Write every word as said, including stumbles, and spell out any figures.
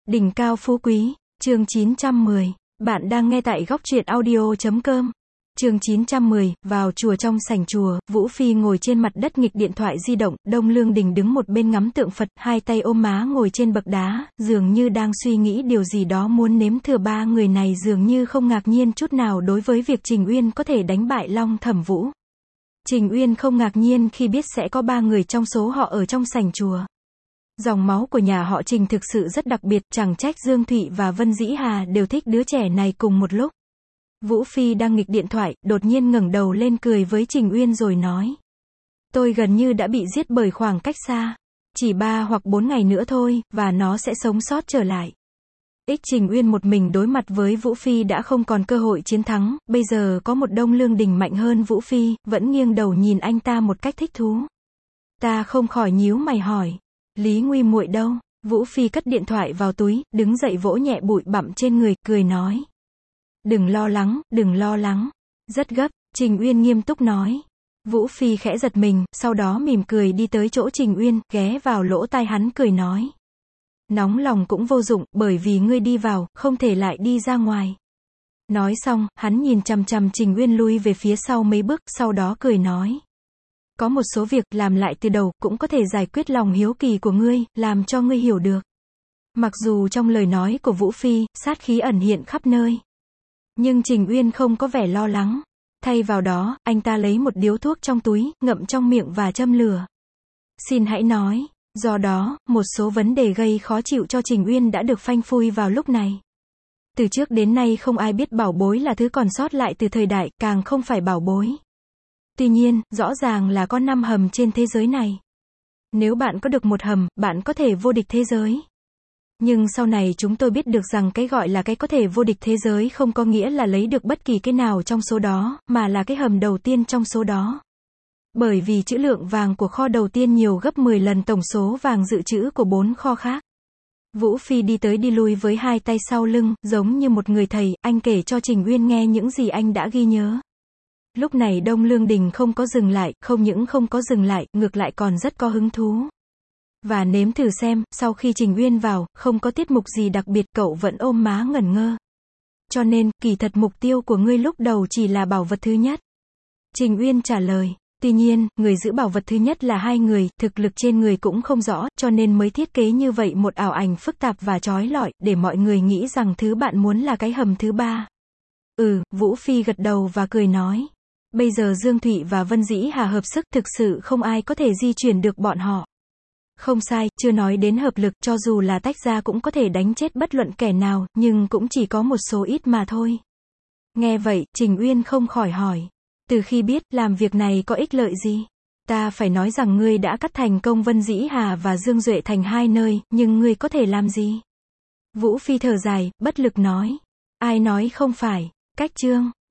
Đỉnh cao phú quý, chương chín trăm mười. Bạn đang nghe tại góc truyện audio chấm com. Chương chín trăm mười, vào chùa. Trong sảnh chùa, Vũ Phi ngồi trên mặt đất nghịch điện thoại di động, Đông Lương Đình đứng một bên ngắm tượng Phật, hai tay ôm má ngồi trên bậc đá, dường như đang suy nghĩ điều gì đó muốn nếm thử. Ba người này dường như không ngạc nhiên chút nào đối với việc Trình Uyên có thể đánh bại Long Thẩm Vũ. Trình Uyên không ngạc nhiên khi biết sẽ có ba người trong số họ ở trong sảnh chùa. Dòng máu của nhà họ Trình thực sự rất đặc biệt, chẳng trách Dương Thụy và Vân Dĩ Hà đều thích đứa trẻ này cùng một lúc. Vũ Phi đang nghịch điện thoại, đột nhiên ngẩng đầu lên cười với Trình Uyên rồi nói. Tôi gần như đã bị giết bởi khoảng cách xa. Chỉ ba hoặc bốn ngày nữa thôi, và nó sẽ sống sót trở lại. Ích Trình Uyên một mình đối mặt với Vũ Phi đã không còn cơ hội chiến thắng, bây giờ có một Đông Lương Đình mạnh hơn Vũ Phi, vẫn nghiêng đầu nhìn anh ta một cách thích thú. Ta không khỏi nhíu mày hỏi. Lý Nguy muội đâu? Vũ Phi cất điện thoại vào túi, đứng dậy vỗ nhẹ bụi bặm trên người, cười nói. Đừng lo lắng, đừng lo lắng. Rất gấp, Trình Uyên nghiêm túc nói. Vũ Phi khẽ giật mình, sau đó mỉm cười đi tới chỗ Trình Uyên, ghé vào lỗ tai hắn cười nói. Nóng lòng cũng vô dụng, bởi vì ngươi đi vào, không thể lại đi ra ngoài. Nói xong, hắn nhìn chằm chằm Trình Uyên lui về phía sau mấy bước, sau đó cười nói. Có một số việc, làm lại từ đầu, cũng có thể giải quyết lòng hiếu kỳ của ngươi, làm cho ngươi hiểu được. Mặc dù trong lời nói của Vũ Phi, sát khí ẩn hiện khắp nơi. Nhưng Trình Uyên không có vẻ lo lắng. Thay vào đó, anh ta lấy một điếu thuốc trong túi, ngậm trong miệng và châm lửa. Xin hãy nói. Do đó, một số vấn đề gây khó chịu cho Trình Uyên đã được phanh phui vào lúc này. Từ trước đến nay không ai biết bảo bối là thứ còn sót lại từ thời đại, càng không phải bảo bối. Tuy nhiên, rõ ràng là có năm hầm trên thế giới này. Nếu bạn có được một hầm, bạn có thể vô địch thế giới. Nhưng sau này chúng tôi biết được rằng cái gọi là cái có thể vô địch thế giới không có nghĩa là lấy được bất kỳ cái nào trong số đó, mà là cái hầm đầu tiên trong số đó. Bởi vì trữ lượng vàng của kho đầu tiên nhiều gấp mười lần tổng số vàng dự trữ của bốn kho khác. Vũ Phi đi tới đi lui với hai tay sau lưng, giống như một người thầy, anh kể cho Trình Uyên nghe những gì anh đã ghi nhớ. Lúc này Đông Lương Đình không có dừng lại, không những không có dừng lại, ngược lại còn rất có hứng thú. Và nếm thử xem, sau khi Trình Uyên vào, không có tiết mục gì đặc biệt, cậu vẫn ôm má ngẩn ngơ. Cho nên, kỳ thật mục tiêu của ngươi lúc đầu chỉ là bảo vật thứ nhất. Trình Uyên trả lời. Tuy nhiên, người giữ bảo vật thứ nhất là hai người, thực lực trên người cũng không rõ, cho nên mới thiết kế như vậy một ảo ảnh phức tạp và chói lọi, để mọi người nghĩ rằng thứ bạn muốn là cái hầm thứ ba. Ừ, Vũ Phi gật đầu và cười nói. Bây giờ Dương Thụy và Vân Dĩ Hà hợp sức, thực sự không ai có thể di chuyển được bọn họ. Không sai, chưa nói đến hợp lực, cho dù là tách ra cũng có thể đánh chết bất luận kẻ nào, nhưng cũng chỉ có một số ít mà thôi. Nghe vậy, Trình Uyên không khỏi hỏi. Từ khi biết, làm việc này có ích lợi gì? Ta phải nói rằng ngươi đã cắt thành công Vân Dĩ Hà và Dương Duệ thành hai nơi, nhưng ngươi có thể làm gì? Vũ Phi thở dài, bất lực nói. Ai nói không phải? Cách chương.